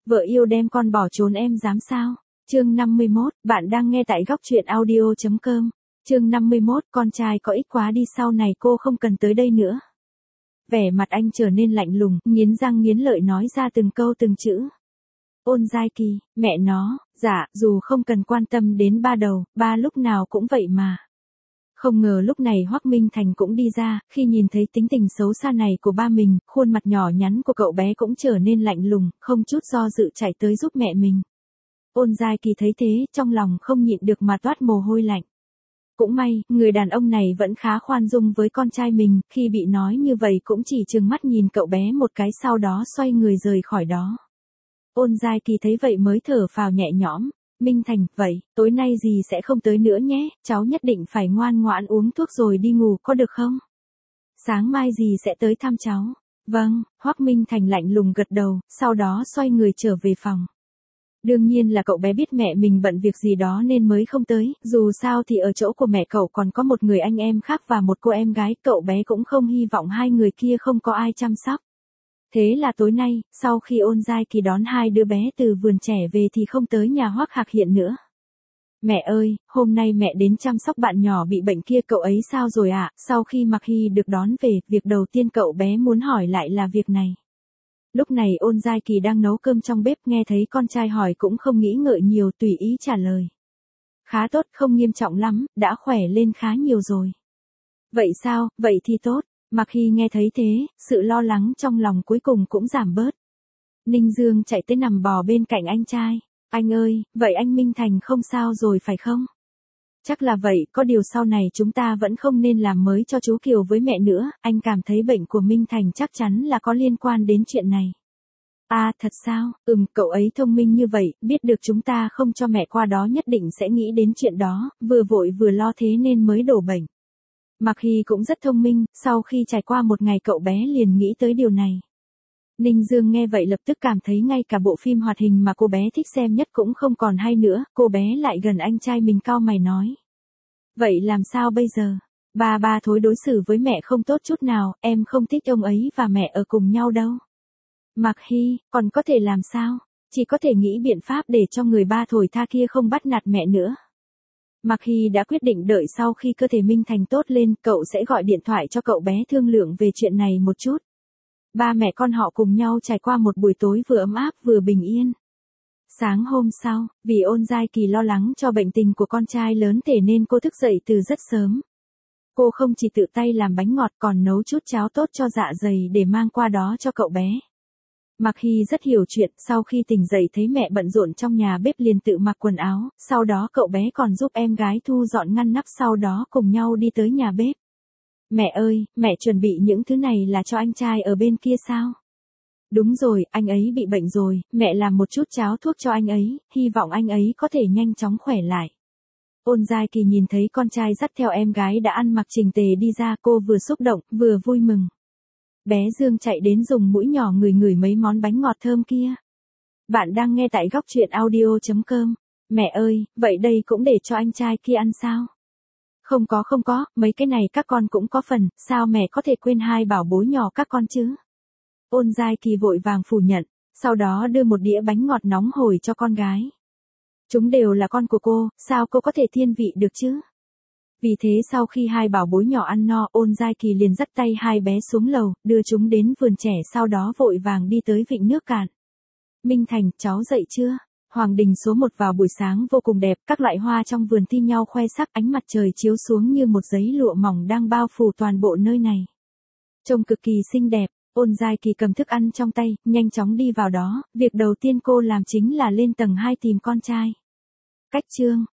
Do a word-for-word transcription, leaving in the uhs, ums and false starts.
Vợ yêu đem con bỏ trốn em dám sao? Chương năm mươi mốt, bạn đang nghe tại góc truyện audio chấm com. Chương năm mươi mốt, con trai có ít quá đi, sau này cô không cần tới đây nữa. Vẻ mặt anh trở nên lạnh lùng, nghiến răng nghiến lợi nói ra từng câu từng chữ. Ôn Giai Kỳ, mẹ nó, dạ, dù không cần quan tâm đến ba đầu, ba lúc nào cũng vậy mà. Không ngờ lúc này Hoắc Minh Thành cũng đi ra, khi nhìn thấy tính tình xấu xa này của ba mình, khuôn mặt nhỏ nhắn của cậu bé cũng trở nên lạnh lùng, không chút do dự chạy tới giúp mẹ mình. Ôn Giai Kỳ thấy thế, trong lòng không nhịn được mà toát mồ hôi lạnh. Cũng may, người đàn ông này vẫn khá khoan dung với con trai mình, khi bị nói như vậy cũng chỉ trừng mắt nhìn cậu bé một cái, sau đó xoay người rời khỏi đó. Ôn Giai Kỳ thấy vậy mới thở phào nhẹ nhõm. Minh Thành, vậy, tối nay gì sẽ không tới nữa nhé, cháu nhất định phải ngoan ngoãn uống thuốc rồi đi ngủ, có được không? Sáng mai gì sẽ tới thăm cháu? Vâng, Hoắc Minh Thành lạnh lùng gật đầu, sau đó xoay người trở về phòng. Đương nhiên là cậu bé biết mẹ mình bận việc gì đó nên mới không tới, dù sao thì ở chỗ của mẹ cậu còn có một người anh em khác và một cô em gái, cậu bé cũng không hy vọng hai người kia không có ai chăm sóc. Thế là tối nay, sau khi Ôn Giai Kỳ đón hai đứa bé từ vườn trẻ về thì không tới nhà Hoắc Hạc Hiện nữa. Mẹ ơi, hôm nay mẹ đến chăm sóc bạn nhỏ bị bệnh kia, cậu ấy sao rồi ạ? À? Sau khi Mạc Hy được đón về, việc đầu tiên cậu bé muốn hỏi lại là việc này. Lúc này Ôn Giai Kỳ đang nấu cơm trong bếp, nghe thấy con trai hỏi cũng không nghĩ ngợi nhiều, tùy ý trả lời. Khá tốt, không nghiêm trọng lắm, đã khỏe lên khá nhiều rồi. Vậy sao, vậy thì tốt. Mạc Hy nghe thấy thế, sự lo lắng trong lòng cuối cùng cũng giảm bớt. Ninh Dương chạy tới nằm bò bên cạnh anh trai. Anh ơi, vậy anh Minh Thành không sao rồi phải không? Chắc là vậy, có điều sau này chúng ta vẫn không nên làm mới cho chú Kiều với mẹ nữa, anh cảm thấy bệnh của Minh Thành chắc chắn là có liên quan đến chuyện này. À, thật sao? Ừm, cậu ấy thông minh như vậy, biết được chúng ta không cho mẹ qua đó nhất định sẽ nghĩ đến chuyện đó, vừa vội vừa lo thế nên mới đổ bệnh. Mạc Hy cũng rất thông minh, sau khi trải qua một ngày cậu bé liền nghĩ tới điều này. Ninh Dương nghe vậy lập tức cảm thấy ngay cả bộ phim hoạt hình mà cô bé thích xem nhất cũng không còn hay nữa, cô bé lại gần anh trai mình cau mày nói. Vậy làm sao bây giờ? Ba ba thối đối xử với mẹ không tốt chút nào, em không thích ông ấy và mẹ ở cùng nhau đâu. Mạc Hy, còn có thể làm sao? Chỉ có thể nghĩ biện pháp để cho người ba thổi tha kia không bắt nạt mẹ nữa. Mạc Hy đã quyết định đợi sau khi cơ thể Minh Thành tốt lên, cậu sẽ gọi điện thoại cho cậu bé thương lượng về chuyện này một chút. Ba mẹ con họ cùng nhau trải qua một buổi tối vừa ấm áp vừa bình yên. Sáng hôm sau, vì Ôn Giai Kỳ lo lắng cho bệnh tình của con trai lớn thể nên cô thức dậy từ rất sớm. Cô không chỉ tự tay làm bánh ngọt còn nấu chút cháo tốt cho dạ dày để mang qua đó cho cậu bé. Mạc Hy rất hiểu chuyện, sau khi tỉnh dậy thấy mẹ bận rộn trong nhà bếp liền tự mặc quần áo, sau đó cậu bé còn giúp em gái thu dọn ngăn nắp, sau đó cùng nhau đi tới nhà bếp. Mẹ ơi, mẹ chuẩn bị những thứ này là cho anh trai ở bên kia sao? Đúng rồi, anh ấy bị bệnh rồi, mẹ làm một chút cháo thuốc cho anh ấy, hy vọng anh ấy có thể nhanh chóng khỏe lại. Ôn Giai Kỳ nhìn thấy con trai dắt theo em gái đã ăn mặc chỉnh tề đi ra, cô vừa xúc động, vừa vui mừng. Bé Dương chạy đến dùng mũi nhỏ ngửi ngửi mấy món bánh ngọt thơm kia. Bạn đang nghe tại góc truyện audio chấm com. Mẹ ơi, vậy đây cũng để cho anh trai kia ăn sao? Không có không có, mấy cái này các con cũng có phần, sao mẹ có thể quên hai bảo bối nhỏ các con chứ? Ôn Giai Kỳ vội vàng phủ nhận, sau đó đưa một đĩa bánh ngọt nóng hổi cho con gái. Chúng đều là con của cô, sao cô có thể thiên vị được chứ? Vì thế sau khi hai bảo bối nhỏ ăn no, Ôn Giai Kỳ liền dắt tay hai bé xuống lầu, đưa chúng đến vườn trẻ, sau đó vội vàng đi tới vịnh nước cạn. Minh Thành, cháu dậy chưa? Hoàng đình số một vào buổi sáng vô cùng đẹp, các loại hoa trong vườn thi nhau khoe sắc, ánh mặt trời chiếu xuống như một giấy lụa mỏng đang bao phủ toàn bộ nơi này. Trông cực kỳ xinh đẹp. Ôn Giai Kỳ cầm thức ăn trong tay, nhanh chóng đi vào đó, việc đầu tiên cô làm chính là lên tầng hai tìm con trai. Cách chương,